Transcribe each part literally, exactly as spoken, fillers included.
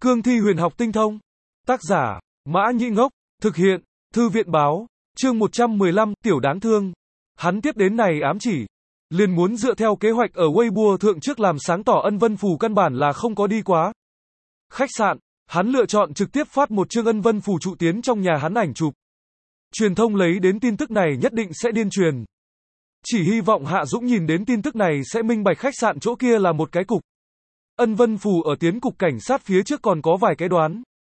Cương thi huyền học tinh thông. Tác giả, Mã Nhĩ Ngốc. Thực hiện, Thư viện báo. Chương một trăm mười lăm, tiểu đáng thương. Hắn tiếp đến này ám chỉ. Liền muốn dựa theo kế hoạch ở Weibo thượng trước làm sáng tỏ ân vân phù căn bản là không có đi quá. Khách sạn, hắn lựa chọn trực tiếp phát một chương ân vân phù trụ tiến trong nhà hắn ảnh chụp. Truyền thông lấy đến tin tức này nhất định sẽ điên truyền. Chỉ hy vọng Hạ Dũng nhìn đến tin tức này sẽ minh bạch khách sạn chỗ kia là một cái cục. Ân vân phù ở tiến cục cảnh sát phía trước còn có vài cái đoán.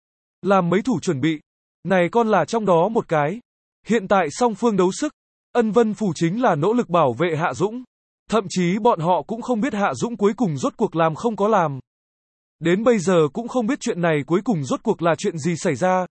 Làm mấy thủ chuẩn bị. Này con là trong đó một cái. Hiện tại song phương đấu sức. Ân vân phù chính là nỗ lực bảo vệ Hạ Dũng. Thậm chí bọn họ cũng không biết Hạ Dũng cuối cùng rốt cuộc làm không có làm. Đến bây giờ cũng không biết chuyện này cuối cùng rốt cuộc là chuyện gì xảy ra.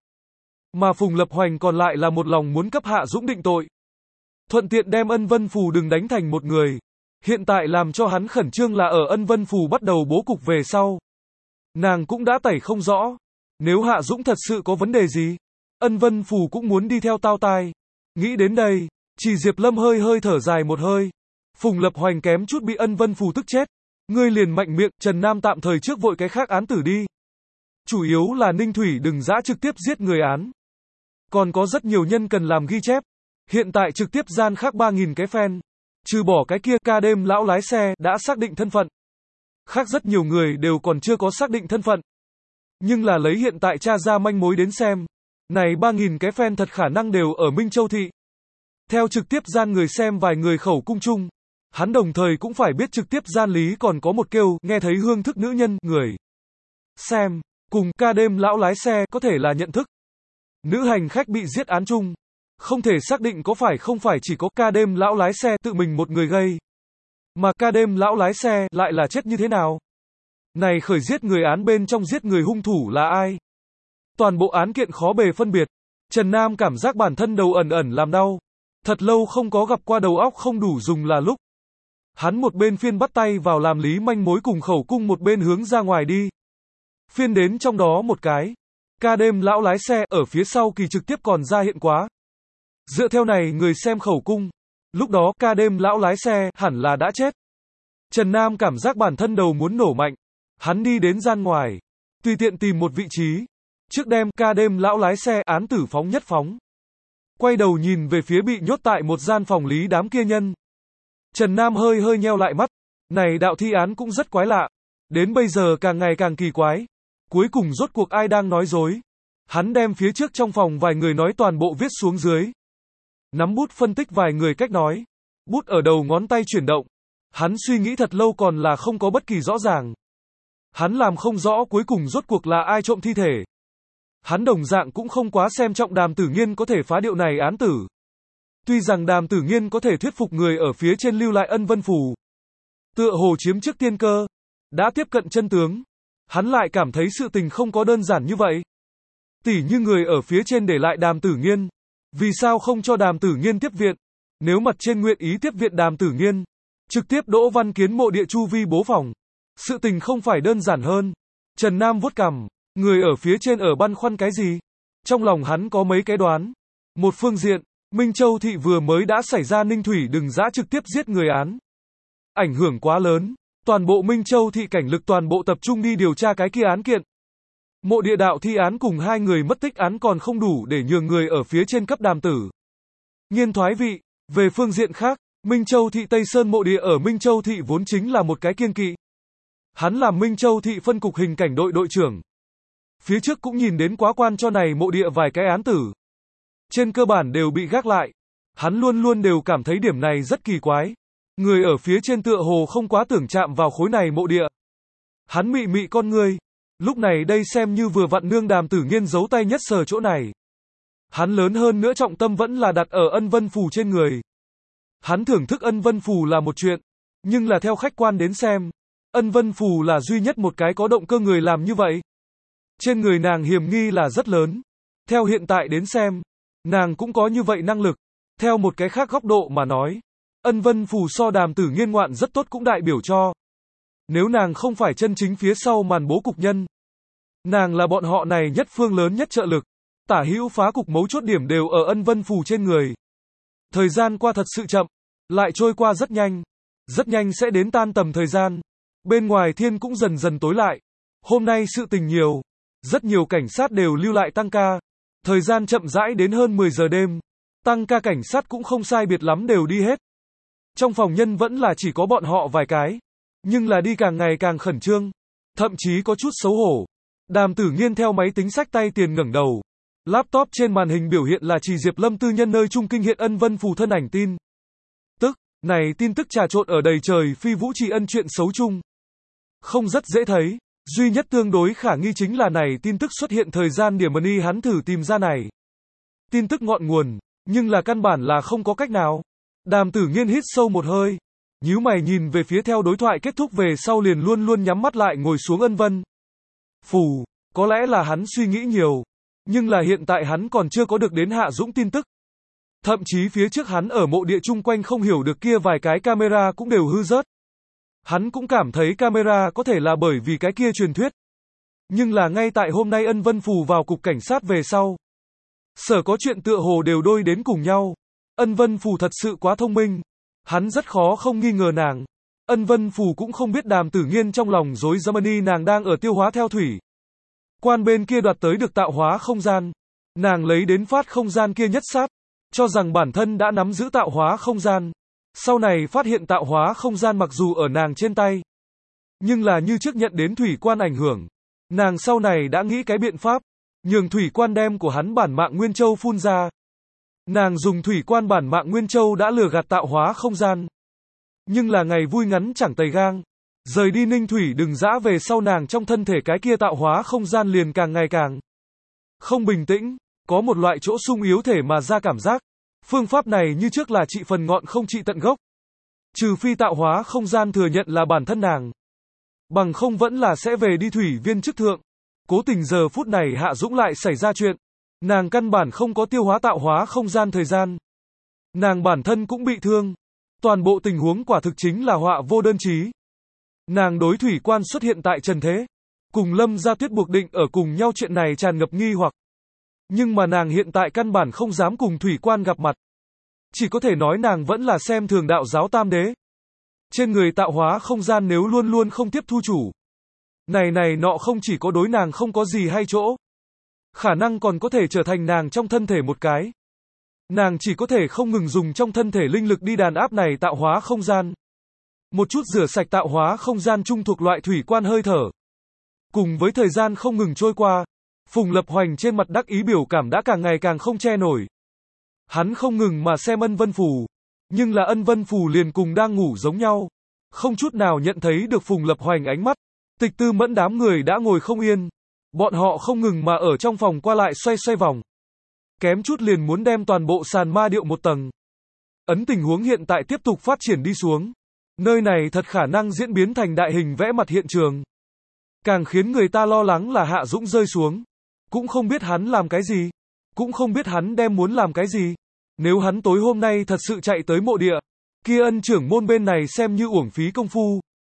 Mà Phùng Lập Hoành còn lại là một lòng muốn cấp Hạ Dũng định tội. Thuận tiện đem ân vân phù đừng đánh thành một người. Hiện tại làm cho hắn khẩn trương là ở ân vân phù bắt đầu bố cục về sau. Nàng cũng đã tẩy không rõ. Nếu Hạ Dũng thật sự có vấn đề gì, ân vân phù cũng muốn đi theo tao tai. Nghĩ đến đây, chỉ Diệp Lâm hơi hơi thở dài một hơi. Phùng Lập Hoành kém chút bị ân vân phù tức chết. Ngươi liền mạnh miệng, Trần Nam tạm thời trước vội cái khác án tử đi. Chủ yếu là Ninh Thủy đừng dã trực tiếp giết người án. Còn có rất nhiều nhân cần làm ghi chép. Hiện tại trực tiếp gian khác ba nghìn cái fan. Trừ bỏ cái kia ca đêm lão lái xe đã xác định thân phận. Khác rất nhiều người đều còn chưa có xác định thân phận. Nhưng là lấy hiện tại tra ra manh mối đến xem. Này ba nghìn cái fan thật khả năng đều ở Minh Châu Thị. Theo trực tiếp gian người xem vài người khẩu cung chung. Hắn đồng thời cũng phải biết trực tiếp gian lý còn có một kêu nghe thấy hương thức nữ nhân người. Xem, cùng ca đêm lão lái xe có thể là nhận thức. Nữ hành khách bị giết án chung. Không thể xác định có phải không phải chỉ có ca đêm lão lái xe tự mình một người gây. Mà ca đêm lão lái xe lại là chết như thế nào? Này khởi giết người án bên trong giết người hung thủ là ai? Toàn bộ án kiện khó bề phân biệt. Trần Nam cảm giác bản thân đầu ẩn ẩn làm đau. Thật lâu không có gặp qua đầu óc không đủ dùng là lúc. Hắn một bên phiên bắt tay vào làm lý manh mối cùng khẩu cung một bên hướng ra ngoài đi. Phiên đến trong đó một cái. Ca đêm lão lái xe ở phía sau kỳ trực tiếp còn ra hiện quá. Dựa theo này người xem khẩu cung. Lúc đó ca đêm lão lái xe hẳn là đã chết. Trần Nam cảm giác bản thân đầu muốn nổ mạnh. Hắn đi đến gian ngoài. Tùy tiện tìm một vị trí. Trước đem ca đêm lão lái xe án tử phóng nhất phóng. Quay đầu nhìn về phía bị nhốt tại một gian phòng lý đám kia nhân. Trần Nam hơi hơi nheo lại mắt. Này đạo thi án cũng rất quái lạ. Đến bây giờ càng ngày càng kỳ quái. Cuối cùng rốt cuộc ai đang nói dối. Hắn đem phía trước trong phòng vài người nói toàn bộ viết xuống dưới. Nắm bút phân tích vài người cách nói. Bút ở đầu ngón tay chuyển động. Hắn suy nghĩ thật lâu còn là không có bất kỳ rõ ràng. Hắn làm không rõ cuối cùng rốt cuộc là ai trộm thi thể. Hắn đồng dạng cũng không quá xem trọng Đàm Tử Nghiên có thể phá điệu này án tử. Tuy rằng Đàm Tử Nghiên có thể thuyết phục người ở phía trên lưu lại ân vân phù. Tựa hồ chiếm trước tiên cơ. Đã tiếp cận chân tướng. Hắn lại cảm thấy sự tình không có đơn giản như vậy. Tỉ như người ở phía trên để lại Đàm Tử Nghiên. Vì sao không cho Đàm Tử Nghiên tiếp viện? Nếu mặt trên nguyện ý tiếp viện Đàm Tử Nghiên. Trực tiếp Đỗ Văn Kiến mộ địa chu vi bố phòng. Sự tình không phải đơn giản hơn. Trần Nam vuốt cằm. Người ở phía trên ở băn khoăn cái gì? Trong lòng hắn có mấy cái đoán. Một phương diện, Minh Châu Thị vừa mới đã xảy ra Ninh Thủy đừng dã trực tiếp giết người án. Ảnh hưởng quá lớn. Toàn bộ Minh Châu Thị cảnh lực toàn bộ tập trung đi điều tra cái kia án kiện. Mộ địa đạo thi án cùng hai người mất tích án còn không đủ để nhường người ở phía trên cấp Đàm tử Nghiên thoái vị. Về phương diện khác, Minh Châu Thị Tây Sơn mộ địa ở Minh Châu Thị vốn chính là một cái kiêng kỵ. Hắn làm Minh Châu Thị phân cục hình cảnh đội đội trưởng. Phía trước cũng nhìn đến quá quan cho này mộ địa vài cái án tử. Trên cơ bản đều bị gác lại. Hắn luôn luôn đều cảm thấy điểm này rất kỳ quái. Người ở phía trên tựa hồ không quá tưởng chạm vào khối này mộ địa. Hắn mị mị con ngươi. Lúc này đây xem như vừa vặn nương Đàm Tử Nghiên giấu tay nhất sờ chỗ này. Hắn lớn hơn nữa trọng tâm vẫn là đặt ở ân vân phù trên người. Hắn thưởng thức ân vân phù là một chuyện. Nhưng là theo khách quan đến xem. Ân vân phù là duy nhất một cái có động cơ người làm như vậy. Trên người nàng hiểm nghi là rất lớn. Theo hiện tại đến xem. Nàng cũng có như vậy năng lực. Theo một cái khác góc độ mà nói. Ân vân phù so Đàm Tử Nghiên ngoạn rất tốt cũng đại biểu cho. Nếu nàng không phải chân chính phía sau màn bố cục nhân. Nàng là bọn họ này nhất phương lớn nhất trợ lực. Tả hữu phá cục mấu chốt điểm đều ở ân vân phù trên người. Thời gian qua thật sự chậm. Lại trôi qua rất nhanh. Rất nhanh sẽ đến tan tầm thời gian. Bên ngoài thiên cũng dần dần tối lại. Hôm nay sự tình nhiều. Rất nhiều cảnh sát đều lưu lại tăng ca. Thời gian chậm rãi đến hơn mười giờ đêm. Tăng ca cảnh sát cũng không sai biệt lắm đều đi hết. Trong phòng nhân vẫn là chỉ có bọn họ vài cái. Nhưng là đi càng ngày càng khẩn trương. Thậm chí có chút xấu hổ. Đàm Tử Nghiên theo máy tính xách tay tiền ngẩng đầu. Laptop trên màn hình biểu hiện là chỉ Diệp Lâm tư nhân nơi trung kinh hiện ân vân phù thân ảnh tin. Tức, này tin tức trà trộn ở đầy trời phi vũ tri ân chuyện xấu chung. Không rất dễ thấy. Duy nhất tương đối khả nghi chính là này tin tức xuất hiện thời gian điểm money hắn thử tìm ra này. Tin tức ngọn nguồn, nhưng là căn bản là không có cách nào. Đàm Tử Nghiên hít sâu một hơi. Nhíu mày nhìn về phía theo đối thoại kết thúc về sau liền luôn luôn nhắm mắt lại ngồi xuống ân vân. Phù, có lẽ là hắn suy nghĩ nhiều. Nhưng là hiện tại hắn còn chưa có được đến Hạ Dũng tin tức. Thậm chí phía trước hắn ở mộ địa chung quanh không hiểu được kia vài cái camera cũng đều hư rớt. Hắn cũng cảm thấy camera có thể là bởi vì cái kia truyền thuyết. Nhưng là ngay tại hôm nay ân vân phù vào cục cảnh sát về sau. Sở có chuyện tựa hồ đều đôi đến cùng nhau. Ân vân phù thật sự quá thông minh. Hắn rất khó không nghi ngờ nàng. Ân vân phù cũng không biết Đàm Tử Nghiên trong lòng dối Germany nàng đang ở tiêu hóa theo thủy. Quan bên kia đoạt tới được tạo hóa không gian. Nàng lấy đến phát không gian kia nhất sát. Cho rằng bản thân đã nắm giữ tạo hóa không gian. Sau này phát hiện tạo hóa không gian mặc dù ở nàng trên tay. Nhưng là như trước nhận đến thủy quan ảnh hưởng. Nàng sau này đã nghĩ cái biện pháp. Nhường thủy quan đem của hắn bản mạng Nguyên Châu phun ra. Nàng dùng thủy quan bản mạng Nguyên Châu đã lừa gạt tạo hóa không gian. Nhưng là ngày vui ngắn chẳng tày gang. Rời đi Ninh Thủy đừng dã về sau nàng trong thân thể cái kia tạo hóa không gian liền càng ngày càng không bình tĩnh. Có một loại chỗ sung yếu thể mà ra cảm giác. Phương pháp này như trước là trị phần ngọn không trị tận gốc. Trừ phi tạo hóa không gian thừa nhận là bản thân nàng. Bằng không vẫn là sẽ về đi thủy viên chức thượng. Cố tình giờ phút này Hạ Dũng lại xảy ra chuyện. Nàng căn bản không có tiêu hóa tạo hóa không gian thời gian. Nàng bản thân cũng bị thương. Toàn bộ tình huống quả thực chính là họa vô đơn chí. Nàng đối thủy quan xuất hiện tại trần thế. Cùng Lâm Gia Tuyết buộc định ở cùng nhau chuyện này tràn ngập nghi hoặc. Nhưng mà nàng hiện tại căn bản không dám cùng thủy quan gặp mặt. Chỉ có thể nói nàng vẫn là xem thường đạo giáo tam đế. Trên người tạo hóa không gian nếu luôn luôn không tiếp thu chủ. Này này nọ không chỉ có đối nàng không có gì hay chỗ. Khả năng còn có thể trở thành nàng trong thân thể một cái. Nàng chỉ có thể không ngừng dùng trong thân thể linh lực đi đàn áp này tạo hóa không gian. Một chút rửa sạch tạo hóa không gian chung thuộc loại thủy quan hơi thở. Cùng với thời gian không ngừng trôi qua. Phùng Lập Hoành trên mặt đắc ý biểu cảm đã càng ngày càng không che nổi. Hắn không ngừng mà xem ân vân phù. Nhưng là ân vân phù liền cùng đang ngủ giống nhau. Không chút nào nhận thấy được Phùng Lập Hoành ánh mắt. Tịch Tư Mẫn đám người đã ngồi không yên. Bọn họ không ngừng mà ở trong phòng qua lại xoay xoay vòng. Kém chút liền muốn đem toàn bộ sàn ma điệu một tầng. Ấn tình huống hiện tại tiếp tục phát triển đi xuống. Nơi này thật khả năng diễn biến thành đại hình vẽ mặt hiện trường. Càng khiến người ta lo lắng là Hạ Dũng rơi xuống. Cũng không biết hắn làm cái gì. Cũng không biết hắn đem muốn làm cái gì. Nếu hắn tối hôm nay thật sự chạy tới mộ địa. Kia ân trưởng môn bên này xem như uổng phí công phu.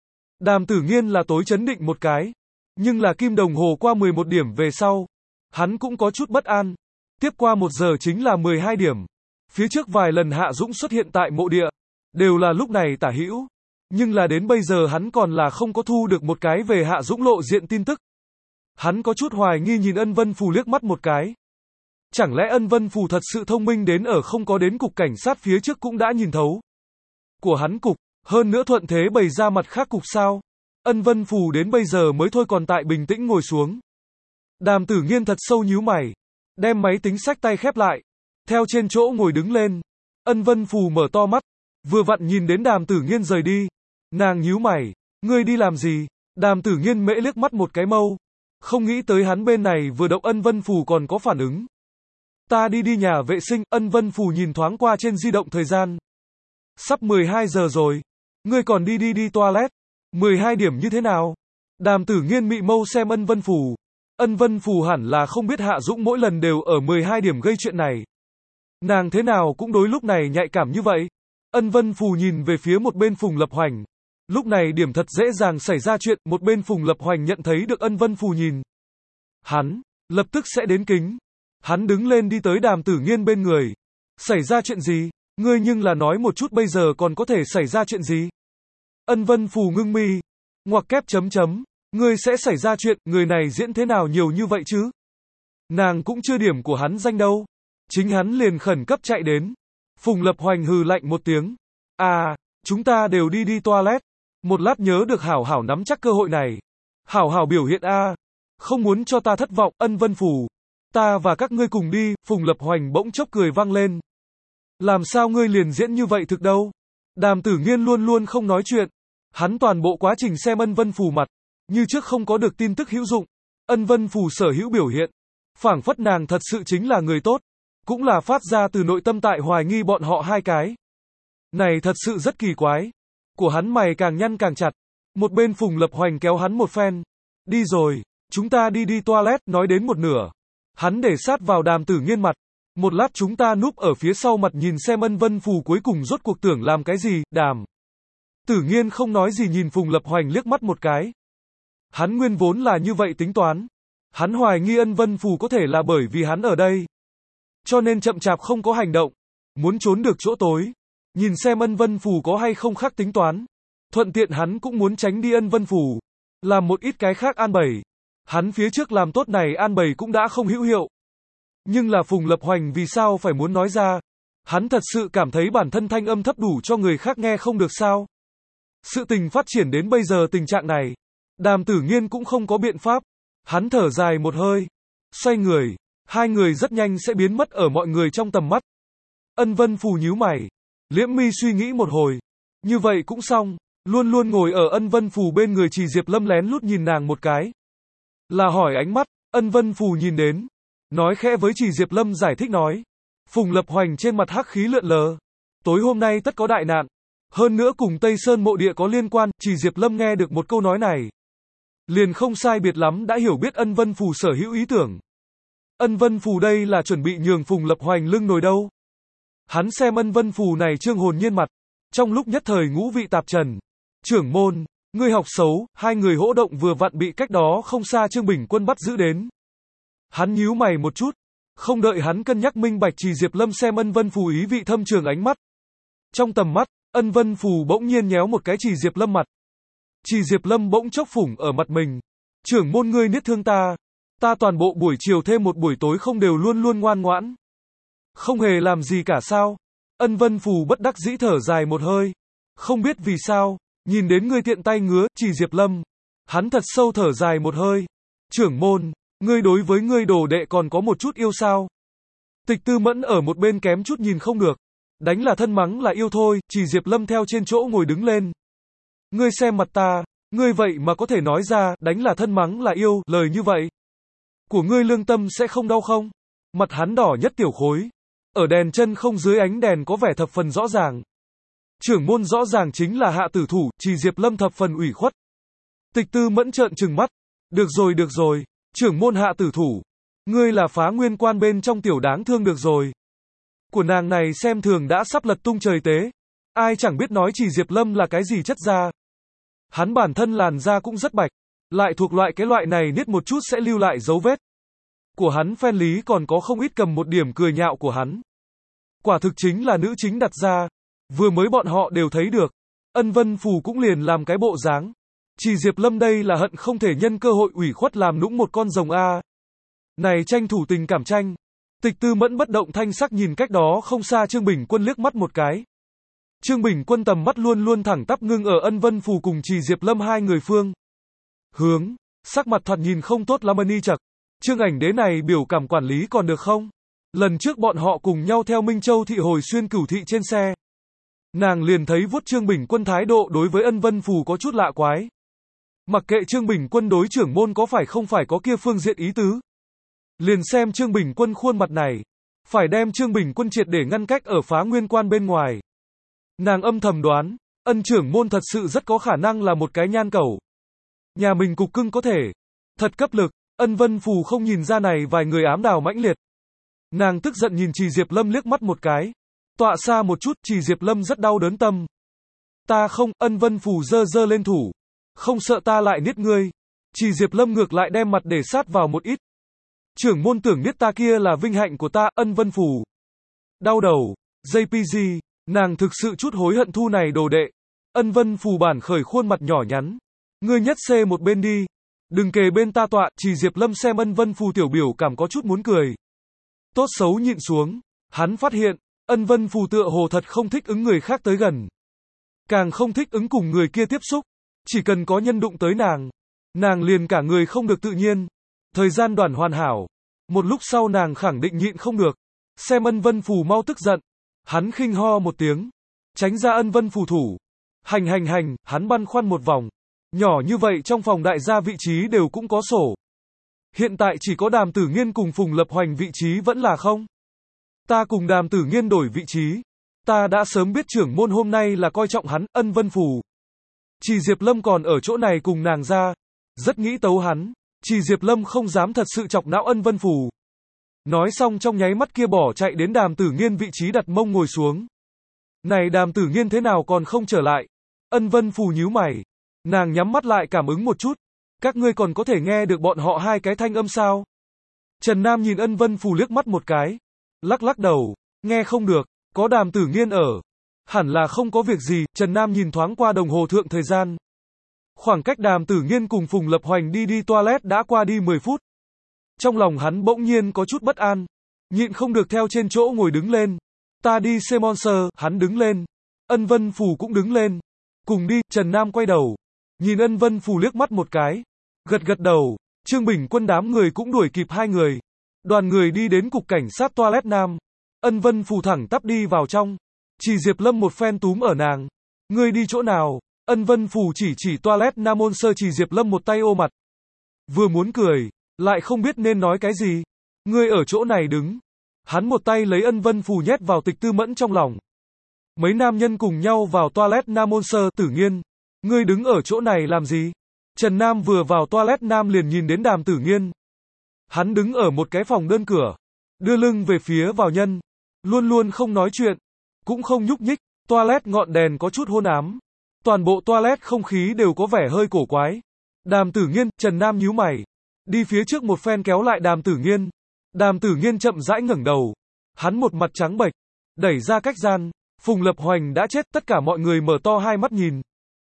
Đàm Tử Nghiên là tối chấn định một cái. Nhưng là kim đồng hồ qua mười một điểm về sau. Hắn cũng có chút bất an. Tiếp qua một giờ chính là mười hai điểm. Phía trước vài lần Hạ Dũng xuất hiện tại mộ địa. Đều là lúc này tả hữu. Nhưng là đến bây giờ hắn còn là không có thu được một cái về Hạ Dũng lộ diện tin tức. Hắn có chút hoài nghi nhìn ân vân phù liếc mắt một cái. Chẳng lẽ ân vân phù thật sự thông minh đến ở không có đến cục cảnh sát phía trước cũng đã nhìn thấu. Của hắn cục, hơn nữa thuận thế bày ra mặt khác cục sao. Ân vân phù đến bây giờ mới thôi còn tại bình tĩnh ngồi xuống. Đàm Tử Nghiên thật sâu nhíu mày. Đem máy tính xách tay khép lại. Theo trên chỗ ngồi đứng lên. Ân vân phù mở to mắt. Vừa vặn nhìn đến Đàm Tử Nghiên rời đi. Nàng nhíu mày. Ngươi đi làm gì? Đàm Tử Nghiên mễ liếc mắt một cái mâu. Không nghĩ tới hắn bên này vừa động ân vân phù còn có phản ứng. Ta đi đi nhà vệ sinh. Ân vân phù nhìn thoáng qua trên di động thời gian. Sắp mười hai giờ rồi. Ngươi còn đi đi đi toilet. mười hai điểm như thế nào? Đàm Tử Nghiên mị mâu xem ân vân phù. Ân vân phù hẳn là không biết Hạ Dũng mỗi lần đều ở mười hai điểm gây chuyện này. Nàng thế nào cũng đối lúc này nhạy cảm như vậy. Ân vân phù nhìn về phía một bên Phùng Lập Hoành. Lúc này điểm thật dễ dàng xảy ra chuyện, một bên Phùng Lập Hoành nhận thấy được ân vân phù nhìn. Hắn, lập tức sẽ đến kính. Hắn đứng lên đi tới Đàm Tử Nghiên bên người. Xảy ra chuyện gì? Ngươi nhưng là nói một chút bây giờ còn có thể xảy ra chuyện gì? Ân vân phù ngưng mi. Ngoặc kép chấm chấm. Ngươi sẽ xảy ra chuyện, người này diễn thế nào nhiều như vậy chứ? Nàng cũng chưa điểm của hắn danh đâu. Chính hắn liền khẩn cấp chạy đến. Phùng Lập Hoành hừ lạnh một tiếng. À, chúng ta đều đi đi toilet. Một lát nhớ được hảo hảo nắm chắc cơ hội này. Hảo hảo biểu hiện a, không muốn cho ta thất vọng, Ân Vân Phù. Ta và các ngươi cùng đi, Phùng Lập Hoành bỗng chốc cười vang lên. Làm sao ngươi liền diễn như vậy thực đâu? Đàm Tử Nghiên luôn luôn không nói chuyện. Hắn toàn bộ quá trình xem Ân Vân Phù mặt, như trước không có được tin tức hữu dụng. Ân Vân Phù sở hữu biểu hiện, phảng phất nàng thật sự chính là người tốt, cũng là phát ra từ nội tâm tại hoài nghi bọn họ hai cái. Này thật sự rất kỳ quái. Của hắn mày càng nhăn càng chặt. Một bên Phùng Lập Hoành kéo hắn một phen. Đi rồi, chúng ta đi đi toilet, nói đến một nửa. Hắn để sát vào Đàm Tử Nghiên mặt. Một lát chúng ta núp ở phía sau mặt nhìn xem Ân Vân Phù cuối cùng rốt cuộc tưởng làm cái gì, Đàm. Tử Nghiên không nói gì nhìn Phùng Lập Hoành liếc mắt một cái. Hắn nguyên vốn là như vậy tính toán. Hắn hoài nghi Ân Vân Phù có thể là bởi vì hắn ở đây, cho nên chậm chạp không có hành động. Muốn trốn được chỗ tối, nhìn xem Ân Vân Phù có hay không khác tính toán. Thuận tiện hắn cũng muốn tránh đi Ân Vân Phù, làm một ít cái khác an bày. Hắn phía trước làm tốt này an bày cũng đã không hữu hiệu. Nhưng là Phùng Lập Hoành vì sao phải muốn nói ra? Hắn thật sự cảm thấy bản thân thanh âm thấp đủ cho người khác nghe không được sao? Sự tình phát triển đến bây giờ tình trạng này, Đàm Tử Nghiên cũng không có biện pháp. Hắn thở dài một hơi, xoay người, hai người rất nhanh sẽ biến mất ở mọi người trong tầm mắt. Ân Vân Phù nhíu mày, liễm mi suy nghĩ một hồi, như vậy cũng xong. Luôn luôn ngồi ở Ân Vân Phù bên người Trì Diệp Lâm lén lút nhìn nàng một cái, là hỏi ánh mắt. Ân Vân Phù nhìn đến, nói khẽ với Trì Diệp Lâm giải thích nói. Phùng Lập Hoành trên mặt hắc khí lượn lờ. Tối hôm nay tất có đại nạn, hơn nữa cùng Tây Sơn mộ địa có liên quan. Trì Diệp Lâm nghe được một câu nói này, liền không sai biệt lắm đã hiểu biết Ân Vân Phù sở hữu ý tưởng. Ân Vân Phù đây là chuẩn bị nhường Phùng Lập Hoành lưng nồi đâu. Hắn xem Ân Vân Phù này trương hồn nhiên mặt, trong lúc nhất thời ngũ vị tạp trần. Trưởng môn, ngươi học xấu. Hai người hỗ động vừa vặn bị cách đó không xa Trương Bình Quân bắt giữ đến. Hắn nhíu mày một chút, không đợi hắn cân nhắc minh bạch, Trì Diệp Lâm xem Ân Vân Phù ý vị thâm trường ánh mắt. Trong tầm mắt, Ân Vân Phù bỗng nhiên nhéo một cái Trì Diệp Lâm mặt. Trì Diệp Lâm bỗng chốc phủng ở mặt mình. Trưởng môn ngươi niết thương ta. Ta toàn bộ buổi chiều thêm một buổi tối không đều luôn luôn ngoan ngoãn, không hề làm gì cả sao? Ân Vân Phù bất đắc dĩ thở dài một hơi. Không biết vì sao, nhìn đến ngươi tiện tay ngứa, Trì Diệp Lâm. Hắn thật sâu thở dài một hơi. Trưởng môn, ngươi đối với ngươi đồ đệ còn có một chút yêu sao? Tịch Tư Mẫn ở một bên kém chút nhìn không được. Đánh là thân mắng là yêu thôi. Trì Diệp Lâm theo trên chỗ ngồi đứng lên. Ngươi xem mặt ta, ngươi vậy mà có thể nói ra, đánh là thân mắng là yêu, lời như vậy. Của ngươi lương tâm sẽ không đau không? Mặt hắn đỏ nhất tiểu khối. Ở đèn chân không dưới ánh đèn có vẻ thập phần rõ ràng. Trưởng môn rõ ràng chính là hạ tử thủ. Trì Diệp Lâm thập phần ủy khuất. Tịch Tư Mẫn trợn trừng mắt. Được rồi được rồi, trưởng môn hạ tử thủ. Ngươi là Phá Nguyên Quan bên trong tiểu đáng thương được rồi. Của nàng này xem thường đã sắp lật tung trời tế. Ai chẳng biết nói Trì Diệp Lâm là cái gì chất da. Hắn bản thân làn da cũng rất bạch, lại thuộc loại cái loại này niết một chút sẽ lưu lại dấu vết. Của hắn phen lý còn có không ít cầm một điểm cười nhạo của hắn. Quả thực chính là nữ chính đặt ra. Vừa mới bọn họ đều thấy được. Ân Vân Phù cũng liền làm cái bộ dáng. Trì Diệp Lâm đây là hận không thể nhân cơ hội ủy khuất làm nũng một con rồng a. Này tranh thủ tình cảm tranh. Tịch Tư Mẫn bất động thanh sắc nhìn cách đó không xa Trương Bình Quân liếc mắt một cái. Trương Bình Quân tầm mắt luôn luôn thẳng tắp ngưng ở Ân Vân Phù cùng Trì Diệp Lâm hai người phương hướng, sắc mặt thoạt nhìn không tốt lắm. Ni chật, Trương Ảnh Đế này biểu cảm quản lý còn được không? Lần trước bọn họ cùng nhau theo Minh Châu thị hồi xuyên Cửu thị trên xe, nàng liền thấy vuốt Trương Bình Quân thái độ đối với Ân Vân Phù có chút lạ quái. Mặc kệ Trương Bình Quân đối trưởng môn có phải không phải có kia phương diện ý tứ, liền xem Trương Bình Quân khuôn mặt này, phải đem Trương Bình Quân triệt để ngăn cách ở Phá Nguyên Quan bên ngoài. Nàng âm thầm đoán, Ân trưởng môn thật sự rất có khả năng là một cái nhan cẩu. Nhà mình cục cưng có thể thật cấp lực. Ân Vân Phù không nhìn ra này vài người ám đào mãnh liệt. Nàng tức giận nhìn Trì Diệp Lâm liếc mắt một cái. Tọa xa một chút, Trì Diệp Lâm rất đau đớn tâm. Ta không. Ân Vân Phù giơ giơ lên thủ. Không sợ ta lại niết ngươi. Trì Diệp Lâm ngược lại đem mặt để sát vào một ít. Trưởng môn tưởng niết ta kia là vinh hạnh của ta. Ân Vân Phù đau đầu. gi pê giê, nàng thực sự chút hối hận thu này đồ đệ. Ân Vân Phù bản khởi khuôn mặt nhỏ nhắn. Ngươi nhất xê một bên đi. Đừng kề bên ta tọa, Trì Diệp Lâm xem Ân Vân Phù tiểu biểu cảm có chút muốn cười. Tốt xấu nhịn xuống, hắn phát hiện, Ân Vân Phù tựa hồ thật không thích ứng người khác tới gần. Càng không thích ứng cùng người kia tiếp xúc. Chỉ cần có nhân đụng tới nàng, nàng liền cả người không được tự nhiên. Thời gian đoạn hoàn hảo. Một lúc sau nàng khẳng định nhịn không được. Xem Ân Vân Phù mau tức giận. Hắn khinh ho một tiếng. Tránh ra Ân Vân Phù thủ. Hành hành hành, hắn băn khoăn một vòng. Nhỏ như vậy trong phòng đại gia vị trí đều cũng có sổ. Hiện tại chỉ có Đàm Tử Nghiên cùng Phùng Lập Hoành vị trí vẫn là không. Ta cùng Đàm Tử Nghiên đổi vị trí. Ta đã sớm biết trưởng môn hôm nay là coi trọng hắn, Ân Vân Phù. Trì Diệp Lâm còn ở chỗ này cùng nàng ra. Rất nghĩ tấu hắn. Trì Diệp Lâm không dám thật sự chọc não Ân Vân Phù. Nói xong trong nháy mắt kia bỏ chạy đến Đàm Tử Nghiên vị trí đặt mông ngồi xuống. Này Đàm Tử Nghiên thế nào còn không trở lại? Ân Vân Phù nhíu mày. Nàng nhắm mắt lại cảm ứng một chút. Các ngươi còn có thể nghe được bọn họ hai cái thanh âm sao? Trần Nam nhìn Ân Vân Phù liếc mắt một cái. Lắc lắc đầu. Nghe không được. Có Đàm Tử Nghiên ở. Hẳn là không có việc gì. Trần Nam nhìn thoáng qua đồng hồ thượng thời gian. Khoảng cách Đàm Tử Nghiên cùng Phùng Lập Hoành đi đi toilet đã qua đi mười phút. Trong lòng hắn bỗng nhiên có chút bất an. Nhịn không được theo trên chỗ ngồi đứng lên. Ta đi xem Monster, hắn đứng lên. Ân Vân Phù cũng đứng lên. Cùng đi, Trần Nam quay đầu. Nhìn Ân Vân Phù liếc mắt một cái. Gật gật đầu. Trương Bình Quân đám người cũng đuổi kịp hai người. Đoàn người đi đến cục cảnh sát toilet nam. Ân Vân Phù thẳng tắp đi vào trong. Trì Diệp Lâm một phen túm ở nàng. Ngươi đi chỗ nào? Ân Vân Phù chỉ chỉ toilet nam môn sơ. Trì Diệp Lâm một tay ôm mặt. Vừa muốn cười, lại không biết nên nói cái gì. Ngươi ở chỗ này đứng. Hắn một tay lấy Ân Vân Phù nhét vào Tịch Tư Mẫn trong lòng. Mấy nam nhân cùng nhau vào toilet nam môn sơ. Tử Nghiên, ngươi đứng ở chỗ này làm gì? Trần Nam vừa vào toilet nam liền nhìn đến Đàm Tử Nghiên. Hắn đứng ở một cái phòng đơn cửa, đưa lưng về phía vào nhân, luôn luôn không nói chuyện, cũng không nhúc nhích. Toilet ngọn đèn có chút hôn ám. Toàn bộ toilet không khí đều có vẻ hơi cổ quái. Đàm Tử Nghiên, Trần Nam nhíu mày, đi phía trước một phen kéo lại Đàm Tử Nghiên. Đàm Tử Nghiên chậm rãi ngẩng đầu. Hắn một mặt trắng bệch, đẩy ra cách gian. Phùng Lập Hoành đã chết, tất cả mọi người mở to hai mắt nhìn.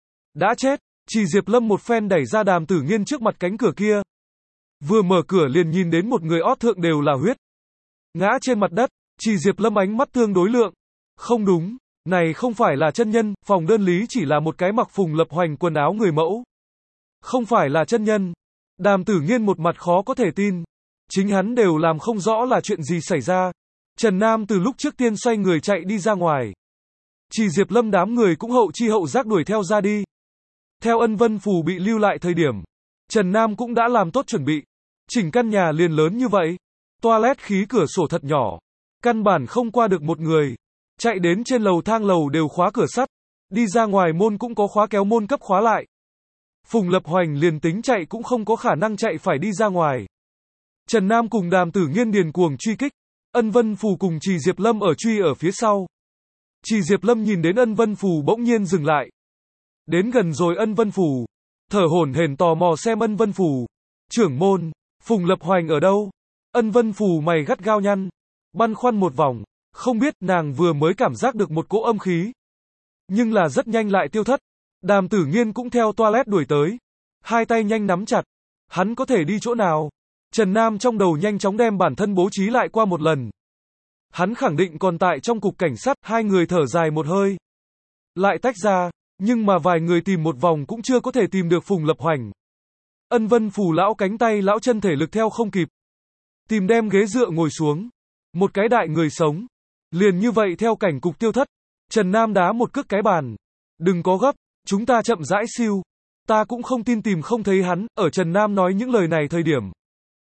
Đã chết. Trì Diệp Lâm một phen đẩy ra Đàm Tử Nghiên trước mặt cánh cửa kia. Vừa mở cửa liền nhìn đến một người ót thượng đều là huyết. Ngã trên mặt đất. Trì Diệp Lâm ánh mắt tương đối lượng. Không đúng, này không phải là chân nhân, phòng đơn lý chỉ là một cái mặc Phùng Lập Hoành quần áo người mẫu. Không phải là chân nhân. Đàm Tử Nghiên một mặt khó có thể tin. Chính hắn đều làm không rõ là chuyện gì xảy ra. Trần Nam từ lúc trước tiên xoay người chạy đi ra ngoài. Trì Diệp Lâm đám người cũng hậu chi hậu giác đuổi theo ra đi. Theo Ân Vân Phù bị lưu lại thời điểm, Trần Nam cũng đã làm tốt chuẩn bị. Chỉnh căn nhà liền lớn như vậy. Toilet khí cửa sổ thật nhỏ. Căn bản không qua được một người. Chạy đến trên lầu thang lầu đều khóa cửa sắt. Đi ra ngoài môn cũng có khóa kéo môn cấp khóa lại. Phùng Lập Hoành liền tính chạy cũng không có khả năng chạy phải đi ra ngoài. Trần Nam cùng Đàm Tử Nghiên điền cuồng truy kích. Ân Vân Phù cùng Trì Diệp Lâm ở truy ở phía sau. Trì Diệp Lâm nhìn đến Ân Vân Phù bỗng nhiên dừng lại. Đến gần rồi Ân Vân Phù. Thở hổn hển tò mò xem Ân Vân Phù. Trưởng môn, Phùng Lập Hoành ở đâu? Ân Vân Phù mày gắt gao nhăn. Băn khoăn một vòng. Không biết, nàng vừa mới cảm giác được một cỗ âm khí. Nhưng là rất nhanh lại tiêu thất. Đàm Tử Nghiên cũng theo toilet đuổi tới. Hai tay nhanh nắm chặt. Hắn có thể đi chỗ nào? Trần Nam trong đầu nhanh chóng đem bản thân bố trí lại qua một lần. Hắn khẳng định còn tại trong cục cảnh sát. Hai người thở dài một hơi. Lại tách ra. Nhưng mà vài người tìm một vòng cũng chưa có thể tìm được Phùng Lập Hoành. Ân Vân Phù lão cánh tay lão chân thể lực theo không kịp. Tìm đem ghế dựa ngồi xuống. Một cái đại người sống. Liền như vậy theo cảnh cục tiêu thất. Trần Nam đá một cước cái bàn. Đừng có gấp, chúng ta chậm rãi siêu. Ta cũng không tin tìm không thấy hắn. Ở Trần Nam nói những lời này thời điểm,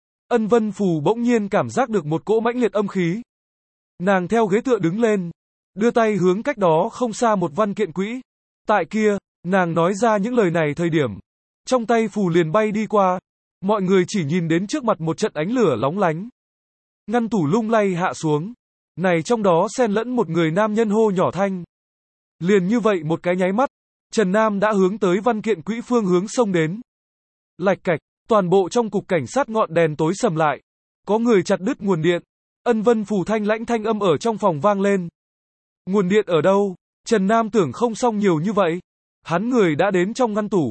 Ân Vân Phù bỗng nhiên cảm giác được một cỗ mãnh liệt âm khí. Nàng theo ghế tựa đứng lên. Đưa tay hướng cách đó không xa một văn kiện quỹ. Tại kia, nàng nói ra những lời này thời điểm, trong tay phù liền bay đi qua. Mọi người chỉ nhìn đến trước mặt một trận ánh lửa lóng lánh. Ngăn tủ lung lay hạ xuống. Này trong đó xen lẫn một người nam nhân hô nhỏ thanh. Liền như vậy một cái nháy mắt, Trần Nam đã hướng tới văn kiện quỹ phương hướng xông đến. Lạch cạch, toàn bộ trong cục cảnh sát ngọn đèn tối sầm lại. Có người chặt đứt nguồn điện. Ân Vân Phù thanh lãnh thanh âm ở trong phòng vang lên. Nguồn điện ở đâu? Trần Nam tưởng không xong nhiều như vậy. Hắn người đã đến trong ngăn tủ.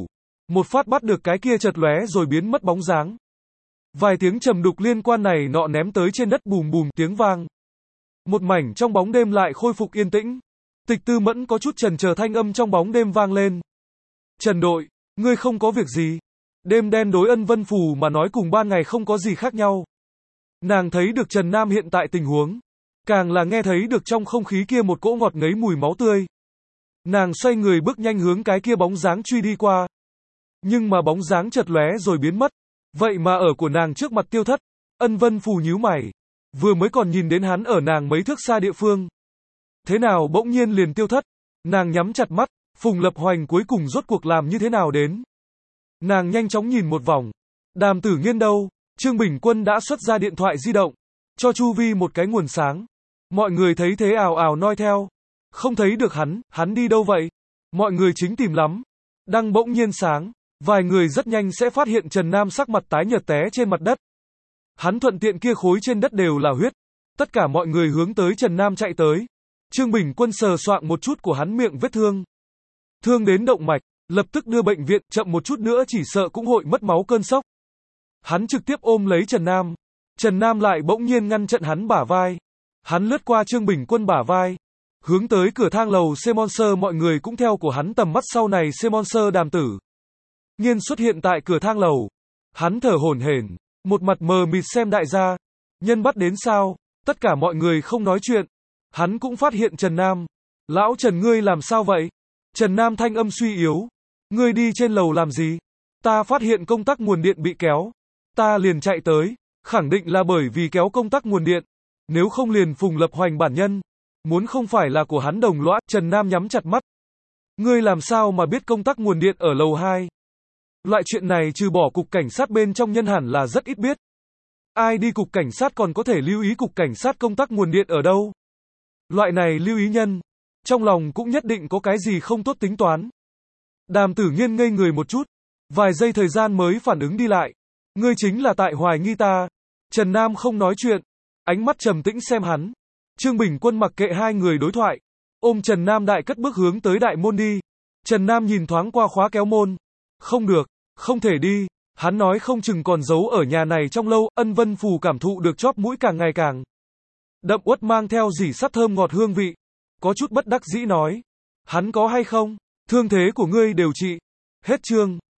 một phát bắt được cái kia chật lóe rồi biến mất bóng dáng. Vài tiếng trầm đục liên quan này nọ ném tới trên đất bùm bùm tiếng vang. Một mảnh trong bóng đêm lại khôi phục yên tĩnh. Tịch Tư Mẫn có chút chần chờ thanh âm trong bóng đêm vang lên. Trần đội, ngươi không có việc gì. Đêm đen đối Ân Vân Phù mà nói cùng ban ngày không có gì khác nhau. Nàng thấy được Trần Nam hiện tại tình huống. Càng là nghe thấy được trong không khí kia một cỗ ngọt ngấy mùi máu tươi. Nàng xoay người bước nhanh hướng cái kia bóng dáng truy đi qua. Nhưng mà bóng dáng chợt lóe rồi biến mất. Vậy mà ở của nàng trước mặt tiêu thất. Ân Vân Phù nhíu mày. Vừa mới còn nhìn đến hắn ở nàng mấy thước xa địa phương. Thế nào bỗng nhiên liền tiêu thất. Nàng nhắm chặt mắt. Phùng Lập Hoành cuối cùng rốt cuộc làm như thế nào đến. Nàng nhanh chóng nhìn một vòng. Đàm Tử Nghiên đâu? Trương Bình Quân đã xuất ra điện thoại di động. Cho chu vi một cái nguồn sáng. Mọi người thấy thế ào ào noi theo. Không thấy được hắn, hắn đi đâu vậy? Mọi người chính tìm lắm. Đăng bỗng nhiên sáng. Vài người rất nhanh sẽ phát hiện Trần Nam sắc mặt tái nhợt té trên mặt đất. Hắn thuận tiện kia khối trên đất đều là huyết. Tất cả mọi người hướng tới Trần Nam chạy tới. Trương Bình Quân sờ soạng một chút của hắn miệng vết thương. Thương đến động mạch, lập tức đưa bệnh viện, chậm một chút nữa chỉ sợ cũng hội mất máu cơn sốc. Hắn trực tiếp ôm lấy Trần Nam. Trần Nam lại bỗng nhiên ngăn chặn hắn bả vai. Hắn lướt qua Trương Bình Quân bả vai. Hướng tới cửa thang lầu Semonser, mọi người cũng theo của hắn tầm mắt sau này Semonser Đàm Tử Nghiên xuất hiện tại cửa thang lầu. Hắn thở hổn hển, một mặt mờ mịt xem đại gia. Nhân bắt đến sao? Tất cả mọi người không nói chuyện. Hắn cũng phát hiện Trần Nam. Lão Trần ngươi làm sao vậy? Trần Nam thanh âm suy yếu. Ngươi đi trên lầu làm gì? Ta phát hiện công tắc nguồn điện bị kéo. Ta liền chạy tới. Khẳng định là bởi vì kéo công tắc nguồn điện. Nếu không liền Phùng Lập Hoành bản nhân. Muốn không phải là của hắn đồng lõa. Trần Nam nhắm chặt mắt. Ngươi làm sao mà biết công tắc nguồn điện ở lầu hai? Loại chuyện này trừ bỏ cục cảnh sát bên trong nhân hẳn là rất ít biết. Ai đi cục cảnh sát còn có thể lưu ý cục cảnh sát công tắc nguồn điện ở đâu? Loại này lưu ý nhân. Trong lòng cũng nhất định có cái gì không tốt tính toán. Đàm Tử Nghiên ngây người một chút. Vài giây thời gian mới phản ứng đi lại. Ngươi chính là tại hoài nghi ta. Trần Nam không nói chuyện. Ánh mắt trầm tĩnh xem hắn. Trương Bình Quân mặc kệ hai người đối thoại. Ôm Trần Nam đại cất bước hướng tới đại môn đi. Trần Nam nhìn thoáng qua khóa kéo môn. Không được, không thể đi. Hắn nói không chừng còn giấu ở nhà này trong lâu. Ân Vân Phù cảm thụ được chóp mũi càng ngày càng đậm uất mang theo dỉ sắt thơm ngọt hương vị. Có chút bất đắc dĩ nói. Hắn có hay không? Thương thế của ngươi đều trị. Hết chương.